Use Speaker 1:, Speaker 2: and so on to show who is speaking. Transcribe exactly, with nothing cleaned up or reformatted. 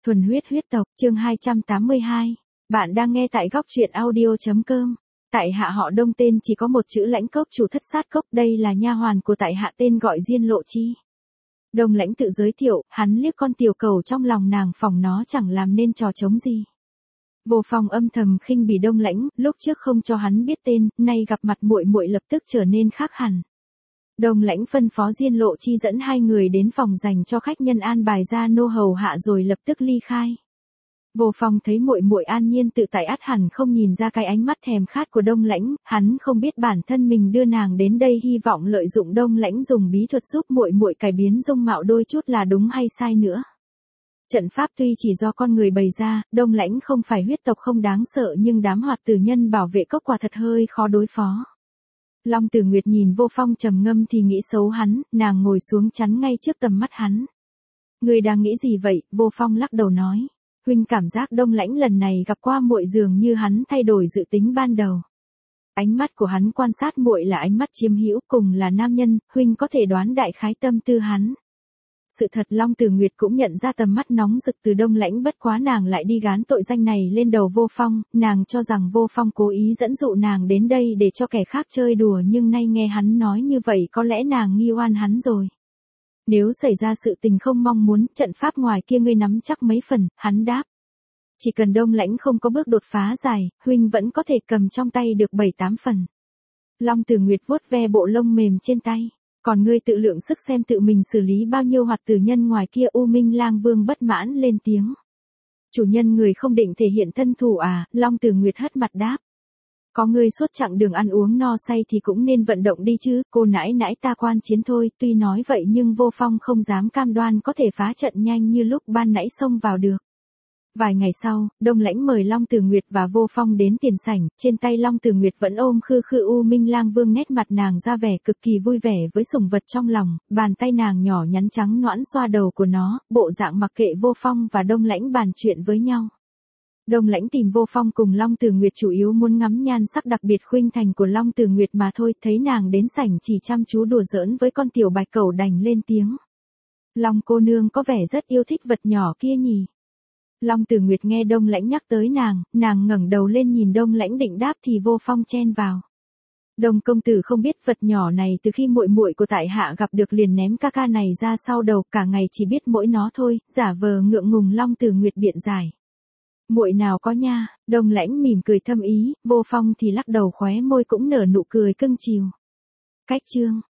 Speaker 1: Thuần huyết huyết tộc, chương hai trăm tám mươi hai. Bạn đang nghe tại góc truyện audio.com. Tại hạ họ Đông tên chỉ có một chữ Lãnh Cốc, chủ thất sát cốc, đây là nha hoàn của tại hạ tên gọi Diên Lộ Chi. Đông Lãnh tự giới thiệu, hắn liếc con tiểu cầu trong lòng nàng, phòng nó chẳng làm nên trò trống gì. Vô Phong âm thầm khinh bỉ Đông Lãnh, lúc trước không cho hắn biết tên, nay gặp mặt muội muội lập tức trở nên khác hẳn. Đông Lãnh phân phó Diên Lộ Chi dẫn hai người đến phòng dành cho khách nhân an bài ra nô hầu hạ rồi lập tức ly khai. Vô Phong thấy muội muội an nhiên tự tại ắt hẳn không nhìn ra cái ánh mắt thèm khát của Đông Lãnh, hắn không biết bản thân mình đưa nàng đến đây hy vọng lợi dụng Đông Lãnh dùng bí thuật giúp muội muội cải biến dung mạo đôi chút là đúng hay sai nữa. Trận pháp tuy chỉ do con người bày ra, Đông Lãnh không phải huyết tộc không đáng sợ, nhưng đám hoạt tử nhân bảo vệ cốc quả thật hơi khó đối phó. Long Tử Nguyệt nhìn Vô Phong trầm ngâm thì nghĩ xấu hắn, nàng ngồi xuống chắn ngay trước tầm mắt hắn. Người đang nghĩ gì vậy? Vô Phong lắc đầu nói. Huynh cảm giác Đông Lãnh lần này gặp qua muội dường như hắn thay đổi dự tính ban đầu. Ánh mắt của hắn quan sát muội là ánh mắt chiếm hữu, cùng là nam nhân, huynh có thể đoán đại khái tâm tư hắn. Sự thật Long Tử Nguyệt cũng nhận ra tầm mắt nóng rực từ Đông Lãnh, bất quá nàng lại đi gán tội danh này lên đầu Vô Phong, nàng cho rằng Vô Phong cố ý dẫn dụ nàng đến đây để cho kẻ khác chơi đùa, nhưng nay nghe hắn nói như vậy có lẽ nàng nghi oan hắn rồi. Nếu xảy ra sự tình không mong muốn, trận pháp ngoài kia ngươi nắm chắc mấy phần? Hắn đáp. Chỉ cần Đông Lãnh không có bước đột phá dài, huynh vẫn có thể cầm trong tay được bảy tám phần. Long Tử Nguyệt vuốt ve bộ lông mềm trên tay. Còn ngươi tự lượng sức xem tự mình xử lý bao nhiêu hoạt tử nhân ngoài kia. U Minh Lang Vương bất mãn lên tiếng. Chủ nhân người không định thể hiện thân thủ à? Long Tử Nguyệt hất mặt đáp. Có ngươi suốt chặng đường ăn uống no say thì cũng nên vận động đi chứ, cô nãi nãi ta quan chiến thôi. Tuy nói vậy nhưng Vô Phong không dám cam đoan có thể phá trận nhanh như lúc ban nãy xông vào được. Vài ngày sau, Đông Lãnh mời Long Tử Nguyệt và Vô Phong đến tiền sảnh, trên tay Long Tử Nguyệt vẫn ôm khư khư U Minh Lang Vương, nét mặt nàng ra vẻ cực kỳ vui vẻ với sủng vật trong lòng, bàn tay nàng nhỏ nhắn trắng nõn xoa đầu của nó, bộ dạng mặc kệ Vô Phong và Đông Lãnh bàn chuyện với nhau. Đông Lãnh tìm Vô Phong cùng Long Tử Nguyệt chủ yếu muốn ngắm nhan sắc đặc biệt khuynh thành của Long Tử Nguyệt mà thôi, thấy nàng đến sảnh chỉ chăm chú đùa giỡn với con tiểu bạch cẩu đành lên tiếng. Long cô nương có vẻ rất yêu thích vật nhỏ kia nhỉ? Long Tử Nguyệt nghe Đông Lãnh nhắc tới nàng, nàng ngẩng đầu lên nhìn Đông Lãnh định đáp thì Vô Phong chen vào. Đông công tử không biết vật nhỏ này từ khi muội muội của tại hạ gặp được liền ném ca ca này ra sau đầu, cả ngày chỉ biết mỗi nó thôi, giả vờ ngượng ngùng. Long Tử Nguyệt biện giải. Muội nào có nha. Đông Lãnh mỉm cười thâm ý, Vô Phong thì lắc đầu, khóe môi cũng nở nụ cười cưng chiều. Cách chương